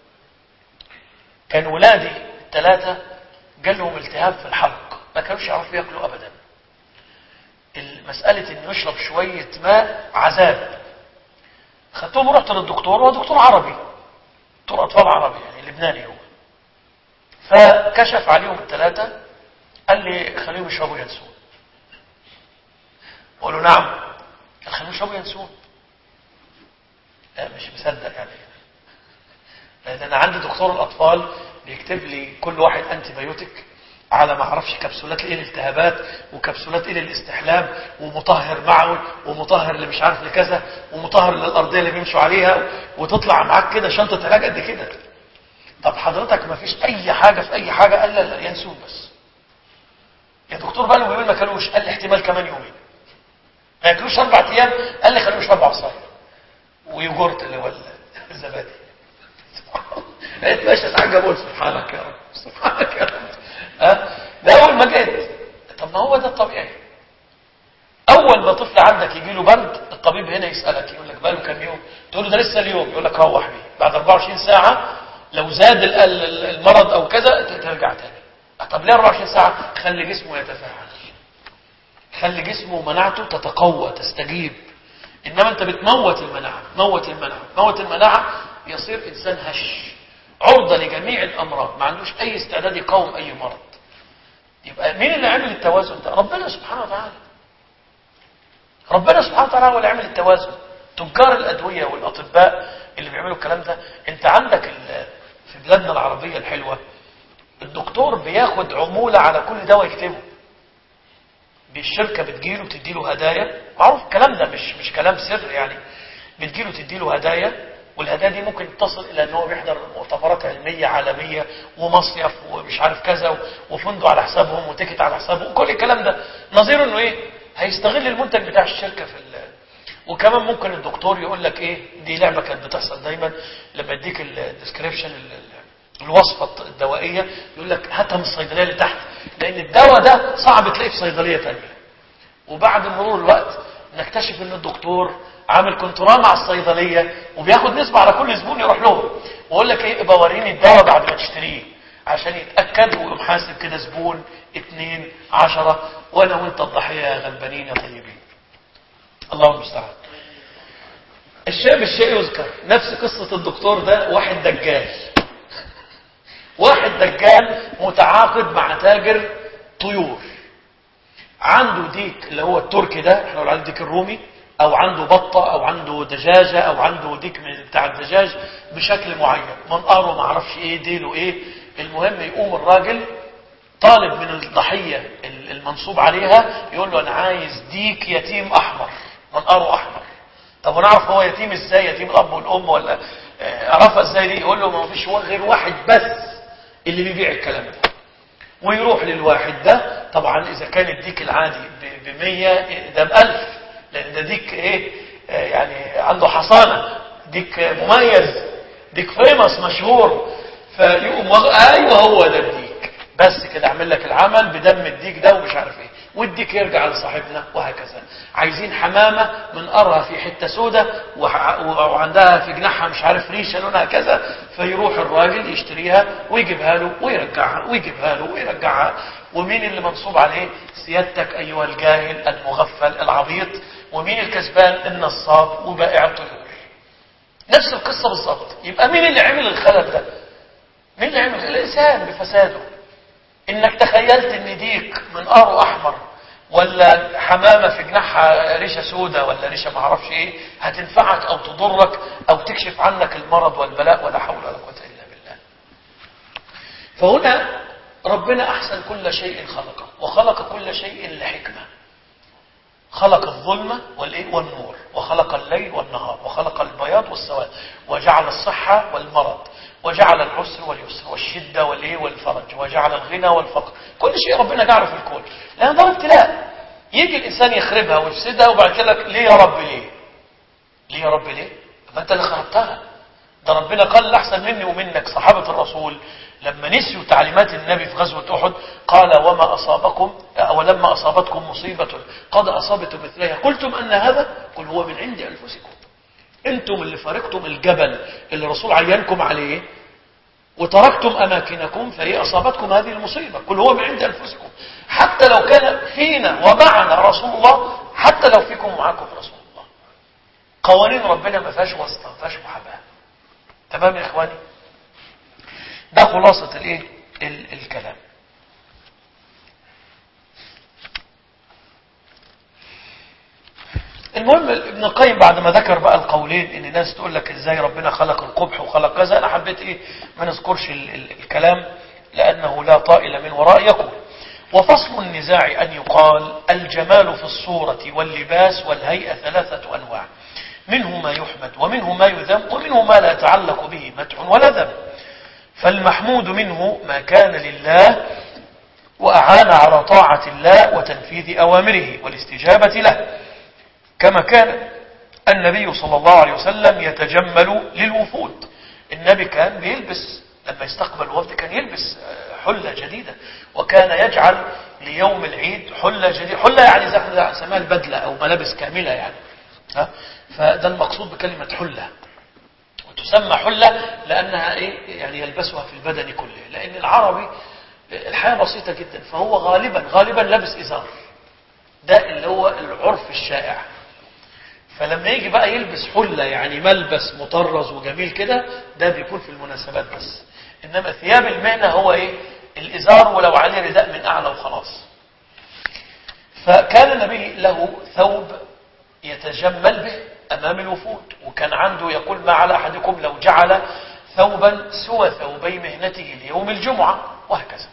كان ولادي الثلاثة جالهم التهاب في الحلق، ما كانوش يعرفوا ياكلوا ابدا. المسألة انه يشرب شوية ماء عذاب. خدتهم ورحت للدكتور، هو دكتور عربي، دكتور اطفال عربي يعني لبناني هو. فكشف عليهم الثلاثة قال لي خليهم يشربوا ينسون. قالوا نعم. قال خليهم يشربوا ينسون. لا مش مصدق يعني، لان انا عندي دكتور الاطفال بيكتب لي كل واحد انتي بايوتيك على ما اعرفش كبسولات ايه للالتهابات وكبسولات ايه للاستحلام ومطهر معوي ومطهر اللي مش عارف لكذا ومطهر للارضيه اللي بيمشوا عليها، وتطلع معاك كده شنطه علاج قد كده. طب حضرتك ما فيش اي حاجه في اي حاجه؟ قال لا لا ينسون بس. يا دكتور بقى لهم يومين ما كانوش، قال لي احتمال كمان يومين. ما ياكلوش اربع ايام، قال لي خليهم يشربوا عصاير ويوجورت اللي هو الزبادي. لقيت ماشي اتعجب اقول سبحانك يا رب سبحانك يا رب. ها ده اول ما جيت. طب ما هو ده الطبيعي. اول ما طفل عندك يجي له برد الطبيب هنا يسالك يقول لك بقى له كام يوم، تقول له ده لسه اليوم، يقول لك روح بيه بعد اربعة وعشرين ساعه لو زاد المرض او كذا ترجع تاني. طب ليه اربعة وعشرين ساعه؟ خلي جسمه يتفاعل، خلي جسمه مناعته تتقوى تستجيب. انما انت بتموت المناعه، موت المناعه موت المناعه يصير انسان هش عرضه لجميع الامراض، ما عندوش اي استعداد يقاوم اي مرض. يبقى مين اللي عمل التوازن ده؟ ربنا سبحانه وتعالى. ربنا سبحانه وتعالى هو اللي عمل التوازن. تجار الادويه والاطباء اللي بيعملوا الكلام ده، انت عندك في بلادنا العربيه الحلوه الدكتور بياخد عموله على كل دواء يكتبه. بالشركه بتجيله بتديله هدايا، معروف الكلام ده مش مش كلام سر يعني. بتجيله تديله هدايا، والهدايا دي ممكن تصل الى ان هو بيحضر مؤتمرات علميه عالميه ومصيف ومش عارف كذا وفندق على حسابهم وتيكت على حسابهم وكل الكلام ده. نظير انه ايه؟ هيستغل المنتج بتاع الشركة في ال... وكمان ممكن الدكتور يقول لك ايه، دي لعبة كانت بتحصل دايما لما يديك الديسكريبشن الوصفة الدوائية، يقول لك هاتها من الصيدلية اللي تحت، لان الدواء ده صعب تلاقيه في صيدلية تانية. وبعد مرور الوقت نكتشف ان الدكتور عامل كنترول مع الصيدلية وبياخد نسبة على كل زبون يروح لهم، ويقول لك ايه، ابقى وريني الدواء بعد ما تشتريه، عشان يتأكد ويقوم حاسب كده زبون اتنين عشرة، وانا وانت الضحية يا غلبانين يا طيبين. الله المستعان. الشيء بالشيء يذكر. نفس قصة الدكتور ده، واحد دجال واحد دجال متعاقد مع تاجر طيور، عنده ديك اللي هو التركي ده، احنا بنقول عليه الديك الرومي، او عنده بطة او عنده دجاجة او عنده ديك من بتاع الدجاج بشكل معين، منقاره ما اعرفش ايه ديله ايه. المهم يقوم الراجل طالب من الضحية المنصوب عليها، يقول له انا عايز ديك يتيم احمر منقاره احمر. طب ونعرف هو يتيم ازاي؟ يتيم الاب والام ولا عرفها ازاي دي؟ يقول له ما فيش غير واحد بس اللي بيبيع الكلام ده. ويروح للواحد ده، طبعا اذا كان الديك العادي بمية ده بألف، لان ده ديك ايه يعني عنده حصانة، ديك مميز، ديك فيمس مشهور. فيقوم وغ... ايوه هو ده الديك، بس كده اعمل لك العمل بدم الديك ده ومش عارف ايه، والديك يرجع لصاحبنا وهكذا. عايزين حمامة منقرها في حتة سودة وح... وعندها في جناحها مش عارف ريشة لونها كذا، فيروح الراجل يشتريها ويجيبها له ويرجعها ويجيبها له ويرجعها. ومين اللي منصوب عليه؟ سيادتك ايها الجاهل المغفل العبيط. ومين الكسبان؟ النصاب وبائع الطيور. نفس القصة بالظبط. يبقى مين اللي عمل الخلل ده؟ مين اللي عمل؟ الانسان بفساده. انك تخيلت ان ديك منقاره احمر ولا حمامة في جناحها ريشة سودة ولا ريشة ما اعرفش ايه هتنفعك او تضرك او تكشف عنك المرض والبلاء، ولا حول ولا قوة الا بالله. فهنا ربنا احسن كل شيء خلقه، وخلق كل شيء لحكمة. خلق الظلمة والايه والنور، وخلق الليل والنهار، وخلق البياض والسواد، وجعل الصحة والمرض، وجعل العسر واليسر، والشدة والايه والفرج، وجعل الغنى والفقر. كل شيء ربنا جعله في الكون، لان ده ابتلاء. يجي الانسان يخربها ويفسدها وبعد كده لك ليه يا رب ليه؟ ليه يا رب ليه؟ ما انت اللي خربتها. ده ربنا قال الاحسن مني ومنك. صحابة الرسول لما نسيوا تعليمات النبي في غزوة أحد قال وما أصابكم ولما أصابتكم مصيبة قد أصابتم مثلها قلتم أن هذا قل هو من عند أنفسكم. أنتم اللي فارقتم الجبل اللي الرسول عينكم عليه وتركتم أماكنكم فهي أصابتكم هذه المصيبة. قل هو من عند أنفسكم. حتى لو كان فينا ومعنا رسول الله، حتى لو فيكم ومعكم رسول الله، قوانين ربنا ما فيهاش واسطة، ما فيهاش محاباة. تمام يا إخواني؟ ده خلاصة الايه الكلام. المهم ابن القيم بعد ما ذكر بقى القولين ان الناس تقول لك ازاي ربنا خلق القبح وخلق كذا، انا حبيت ايه ما نذكرش الكلام لانه لا طائل من وراء. يقول وفصل النزاع ان يقال الجمال في الصورة واللباس والهيئة ثلاثة انواع، منه ما يحمد ومنه ما يذم ومنه ما لا يتعلق به مدح ولا ذم. فالمحمود منه ما كان لله وأعان على طاعة الله وتنفيذ أوامره والاستجابة له، كما كان النبي صلى الله عليه وسلم يتجمل للوفود. النبي كان بيلبس لما يستقبل الوفد كان يلبس حلة جديدة، وكان يجعل ليوم العيد حلة جديدة. حلة يعني زي سماها البدلة أو ملابس كاملة يعني. ها؟ فده المقصود بكلمة حلة. تسمى حلة لأنها إيه؟ يعني يلبسها في البدن كله، لأن العربي الحياة بسيطة جدا، فهو غالبا غالبا لبس إزار، ده اللي هو العرف الشائع. فلما يجي بقى يلبس حلة يعني ملبس مطرز وجميل كده، ده بيكون في المناسبات بس. إنما ثياب المهنة هو إيه؟ الإزار ولو عليه رداء من أعلى وخلاص. فكان النبي له ثوب يتجمل به أمام الوفود، وكان عنده يقول ما على أحدكم لو جعل ثوبا سوى ثوبي مهنته ليوم الجمعة، وهكذا.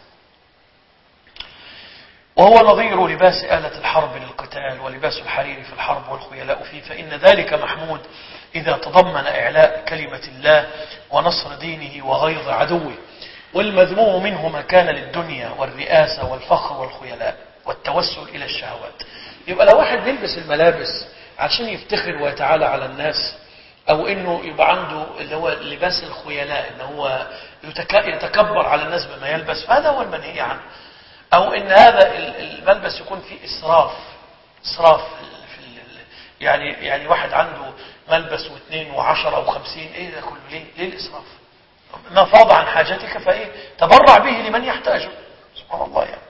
وهو نظير لباس آلة الحرب للقتال ولباس الحرير في الحرب والخيلاء فيه، فإن ذلك محمود إذا تضمن إعلاء كلمة الله ونصر دينه وغيظ عدوه، والمذموم منه ما كان للدنيا والرئاسة والفخر والخيلاء والتوسل إلى الشهوات. يبقى لو واحد بيلبس الملابس عشان يفتخر ويتعالى على الناس، أو إنه يبقى عنده اللي هو لباس الخيلاء، إن هو يتكبر على الناس بما يلبس، فهذا هو المنهي عنه. أو إن هذا الملبس يكون فيه إسراف إسراف في يعني يعني واحد عنده ملبس واثنين وعشرة وخمسين، إيه ده كله؟ ليه؟ ليه الإسراف؟ ما فاض عن حاجتك فإيه؟ تبرع به لمن يحتاجه. سبحان الله. يعني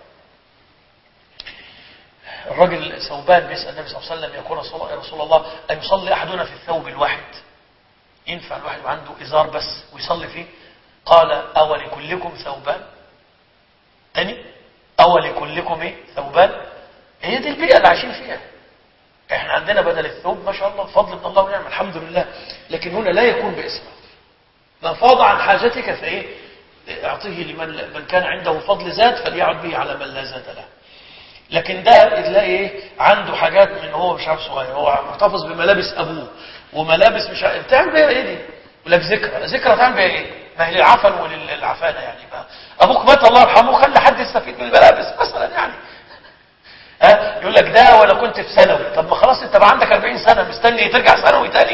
الرجل ثوبان بيسأل النبي صلى الله عليه وسلم، يقول يا رسول الله أيصلي أحدنا في الثوب الواحد؟ ينفع الواحد يبقى عنده إزار بس ويصلي فيه؟ قال أولكلكم ثوبان؟ تاني أولكلكم إيه؟ ثوبان. هي دي البيئة اللي عايشين فيها. احنا عندنا بدل الثوب ما شاء الله فضل من الله ونعم الحمد لله، لكن هنا لا يكون بإسراف. ما فاض عن حاجتك فإيه؟ اعطيه لمن من كان عنده فضل زاد فليعد به على من لا زاد له. لكن ده تلاقي ايه؟ عنده حاجات من هو مش عارف صغير، هو محتفظ بملابس ابوه وملابس مش عارف بتعمل بيها ايه دي؟ يقول لك ذكرى ذكرى تعمل بيها ايه؟ ما هي للعفن وللعفانه يعني. بقى ابوك مات الله يرحمه، خلي حد يستفيد من الملابس مثلا يعني. ها يقول لك ده ولا كنت في ثانوي. طب ما خلاص انت بقى عندك أربعين سنه مستني ترجع ثانوي تاني؟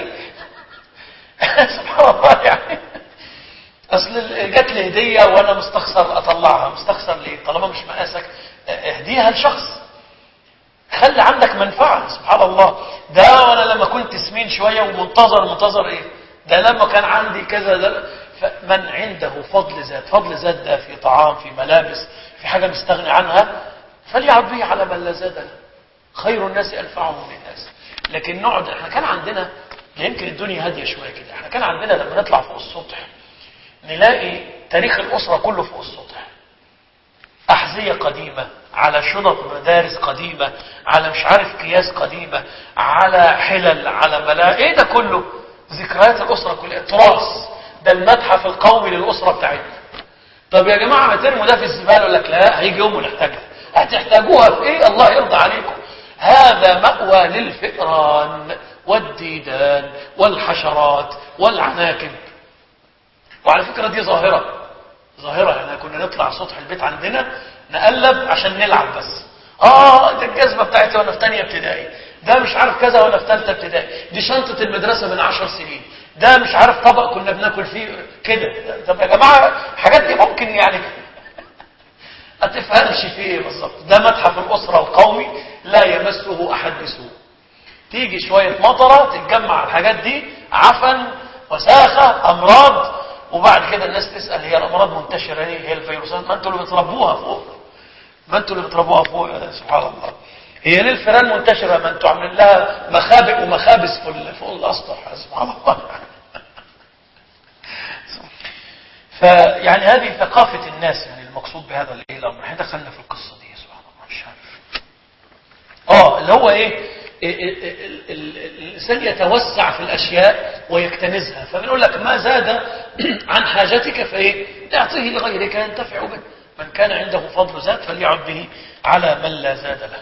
سبحان الله. يعني اصل جات لي هديه وانا مستخسر اطلعها. مستخسر ليه؟ طالما مش مقاسك اهديها لشخص، خلي عندك منفعه. سبحان الله. ده وانا لما كنت سمين شويه ومنتظر منتظر ايه؟ ده لما كان عندي كذا. ده من عنده فضل ذات، فضل ذات ده في طعام، في ملابس، في حاجه مستغني عنها، فليعد به على من لا زاد له. خير الناس انفعهم للناس. لكن نقعد احنا كان عندنا، يمكن الدنيا هاديه شويه كده، احنا كان عندنا لما نطلع فوق السطح نلاقي تاريخ الاسره كله فوق السطح. أحذية قديمة، على شنط مدارس قديمة، على مش عارف قياس قديمة، على حلل، على ملاء، ايه ده كله؟ ذكريات الأسرة كلها، تراث. ده المتحف القومي للأسرة بتاعتنا. طب يا جماعة ما ترموا ده في الزبالة؟ يقول لك لا، هيجي يوم ونحتاجها. هتحتاجوها في ايه؟ الله يرضى عليكم. هذا مأوى للفئران والديدان والحشرات والعناكب. وعلى فكرة دي ظاهرة ظاهرة يعني. كنا نطلع سطح البيت عندنا نقلب عشان نلعب بس. اه ده الجزمة بتاعتي وانا في تانية ابتدائي، ده مش عارف كذا وانا في ثالثه ابتدائي، دي شنطة المدرسة من عشر سنين، ده مش عارف طبق كنا بناكل فيه كده. طب يا جماعة الحاجات دي ممكن يعني ما تفهمش فيه ايه بالظبط. ده متحف الأسرة القومي لا يمسه أحد بسوء. تيجي شوية مطرة تتجمع الحاجات دي، عفن وساخة أمراض، وبعد كده الناس تسأل هي الأمراض منتشرة ليه؟ هي الفيروسات؟ ما انتوا اللي بتربوها فوق، ما انتوا اللي بتربوها فوق. سبحان الله. هي ليه الفئران منتشرة؟ ما انتوا عاملين لها مخابئ ومخابز فوق الأسطح. سبحان الله. فيعني هذه ثقافة الناس يعني المقصود بهذا الايه الأمر. احنا دخلنا في القصة دي سبحان الله مش عارف. اه اللي هو ايه؟ الإنسان يتوسع في الأشياء ويكتنزها. فبنقول لك ما زاد عن حاجتك فإيه؟ اعطيه لغيرك ينتفع به. من كان عنده فضل زاد فليعد به على من لا زاد له.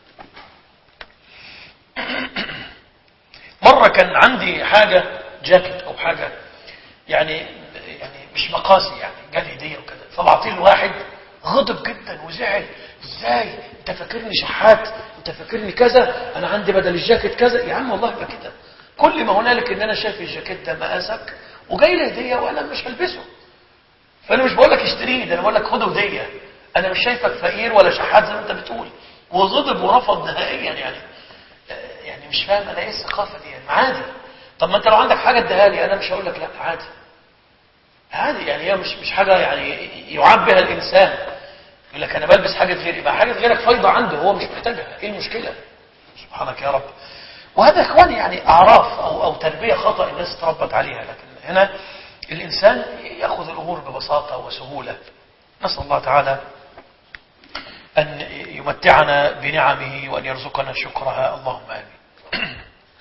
مرة كان عندي حاجة جاكيت أو حاجة يعني يعني مش مقاسي يعني، جالي هدية وكذا، فبعطيه لواحد غضب جدا وزعل. ازاي انت فاكرني شحات؟ انت فاكرني كذا؟ انا عندي بدل الجاكيت كذا. يا عم والله يبقى كده. كل ما هنالك ان انا شايف الجاكيت ده مقاسك وجاي لي هديه وانا مش هلبسه، فانا مش بقول لك اشتريه، ده انا بقول لك خد هديه. انا مش شايفك فقير ولا شحات زي ما انت بتقول. وغضب ورفض نهائيا يعني. يعني مش فاهم انا ايه الثقافه دي يعني. عادي. طب ما انت لو عندك حاجه اديها لي انا مش هقول لك لا، عادي عادي يعني. هي مش مش حاجه يعني يعاب بها الانسان. يقول لك انا بلبس حاجه غيري، يبقى حاجه غيرك فايضه عنده هو مش محتاجها، ايه المشكله؟ سبحانك يا رب. وهذا يا اخواني يعني اعراف او او تربيه خطا الناس تربت عليها. لكن هنا الانسان ياخذ الامور ببساطه وسهوله. نسال الله تعالى ان يمتعنا بنعمه وان يرزقنا شكرها، اللهم امين.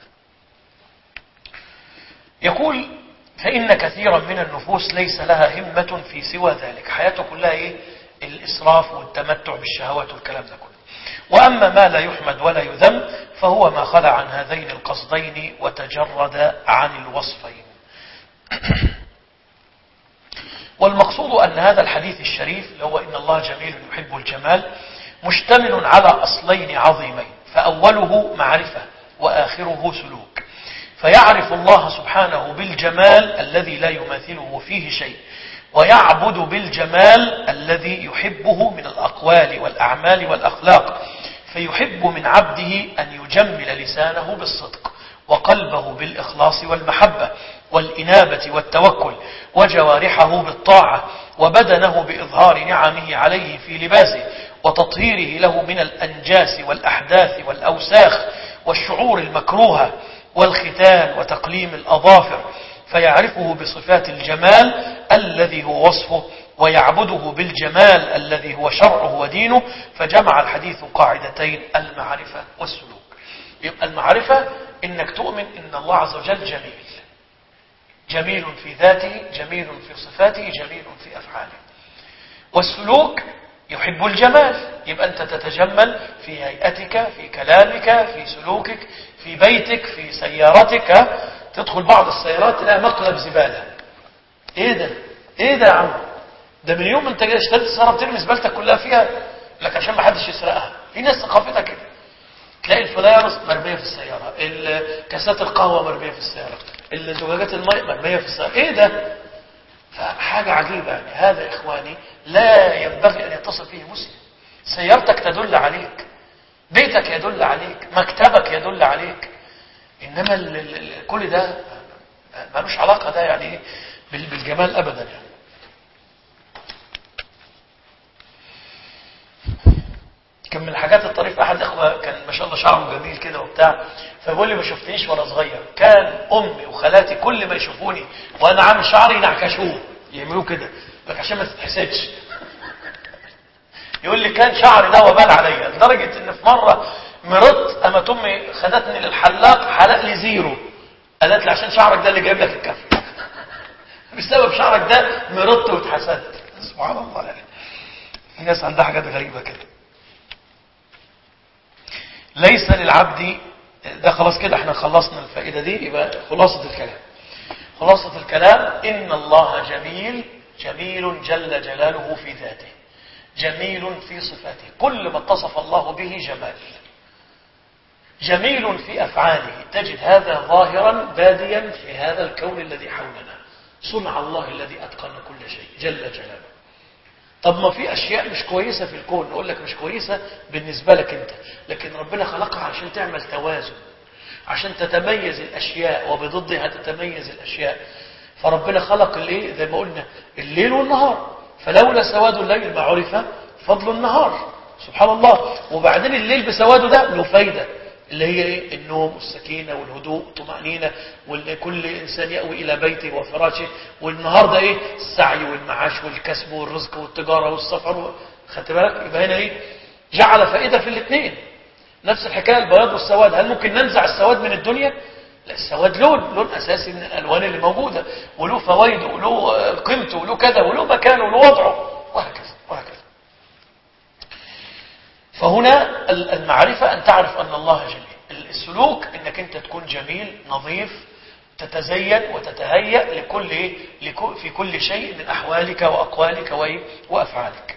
يقول فإن كثيرا من النفوس ليس لها همة في سوى ذلك. حياته كلها إيه؟ الإسراف والتمتع بالشهوات والكلام ده كله. وأما ما لا يحمد ولا يذم فهو ما خلى عن هذين القصدين وتجرد عن الوصفين. والمقصود أن هذا الحديث الشريف اللي هو إن الله جميل يحب الجمال مشتمل على أصلين عظيمين، فأوله معرفة وآخره سلوك. فيعرف الله سبحانه بالجمال الذي لا يماثله فيه شيء، ويعبد بالجمال الذي يحبه من الأقوال والأعمال والأخلاق، فيحب من عبده أن يجمل لسانه بالصدق، وقلبه بالإخلاص والمحبة والإنابة والتوكل، وجوارحه بالطاعة، وبدنه بإظهار نعمه عليه في لباسه وتطهيره له من الأنجاس والأحداث والأوساخ والشعور المكروهة والختان وتقليم الأظافر، فيعرفه بصفات الجمال الذي هو وصفه، ويعبده بالجمال الذي هو شرعه ودينه. فجمع الحديث قاعدتين: المعرفة والسلوك. يبقى المعرفة إنك تؤمن إن الله عز وجل جميل، جميل في ذاته، جميل في صفاته، جميل في أفعاله. والسلوك يحب الجمال، يبقى أنت تتجمل في هيئتك، في كلامك، في سلوكك، في بيتك، في سيارتك. تدخل بعض السيارات تلاقي مقلب زبالة. ايه ده ايه ده يا عم؟ ده من يوم انت جاي اشتريت السيارة بترمي زبالتك كلها فيها لك عشان ما حدش يسرقها. في ناس ثقافتها كده، تلاقي الفلايرز مرمية في السيارة، كاسات القهوة مرمية في السيارة، الزجاجات الماء مرمية في السيارة. ايه ده؟ فحاجة عجيبة. يعني هذا يا اخواني لا ينبغي ان يتصل فيه مسلم. سيارتك تدل عليك، بيتك يدل عليك، مكتبك يدل عليك، انما ال ال كل ده مالوش علاقة ده يعني بالجمال ابدا. يعني كان من الحاجات الطريفة، احد اخوة كان ما شاء الله شعره جميل كده وبتاع، فبقول لي ما شفتنيش وانا صغير، كان امي وخالاتي كل ما يشوفوني وانا عامل شعري ينعكشوه، يعملوه كده لك عشان ما تتحسدش. يقول لي كان شعري ده وبال عليا، لدرجة ان في مرة مرضت، قامت امي خدتني للحلاق حلق لي زيرو، قالت لي عشان شعرك ده اللي جايب لك الكف. بسبب شعرك ده مرضت واتحسدت. سبحان الله. يعني في ناس عندها حاجات غريبة كده. ليس للعبد ده. خلاص كده احنا خلصنا الفائدة دي. يبقى خلاصة الكلام، خلاصة الكلام إن الله جميل، جميل جل جلاله في ذاته، جميل في صفاته. كل ما اتصف الله به جمال. جميل في أفعاله، تجد هذا ظاهرا باديا في هذا الكون الذي حولنا، صنع الله الذي أتقن كل شيء جل جلاله. طب ما في أشياء مش كويسة في الكون، نقول لك مش كويسة بالنسبة لك أنت، لكن ربنا خلقها عشان تعمل توازن، عشان تتميز الأشياء وبضدها تتميز الأشياء. فربنا خلق الايه زي ما قلنا الليل والنهار، فلولا سواد الليل ما عرف فضل النهار. سبحان الله. وبعدين الليل بسواده ده له فايدة، اللي هي ايه؟ النوم والسكينة والهدوء والطمأنينة، وكل إنسان يأوي إلى بيته وفراشه. والنهار ده ايه؟ السعي والمعاش والكسب والرزق والتجارة والسفر. خدت بالك؟ يبقى هنا ايه؟ جعل فائدة في الاثنين. نفس الحكاية البياض والسواد. هل ممكن ننزع السواد من الدنيا؟ لا، السواد لون لون أساسي من الألوان اللي موجودة، وله فوائده وله قيمته وله كذا وله مكانه وله وضعه، وهكذا وهكذا. فهنا المعرفة أن تعرف أن الله جميل. السلوك أنك أنت تكون جميل نظيف، تتزين وتتهيأ لكل في كل شيء من أحوالك وأقوالك وأفعالك.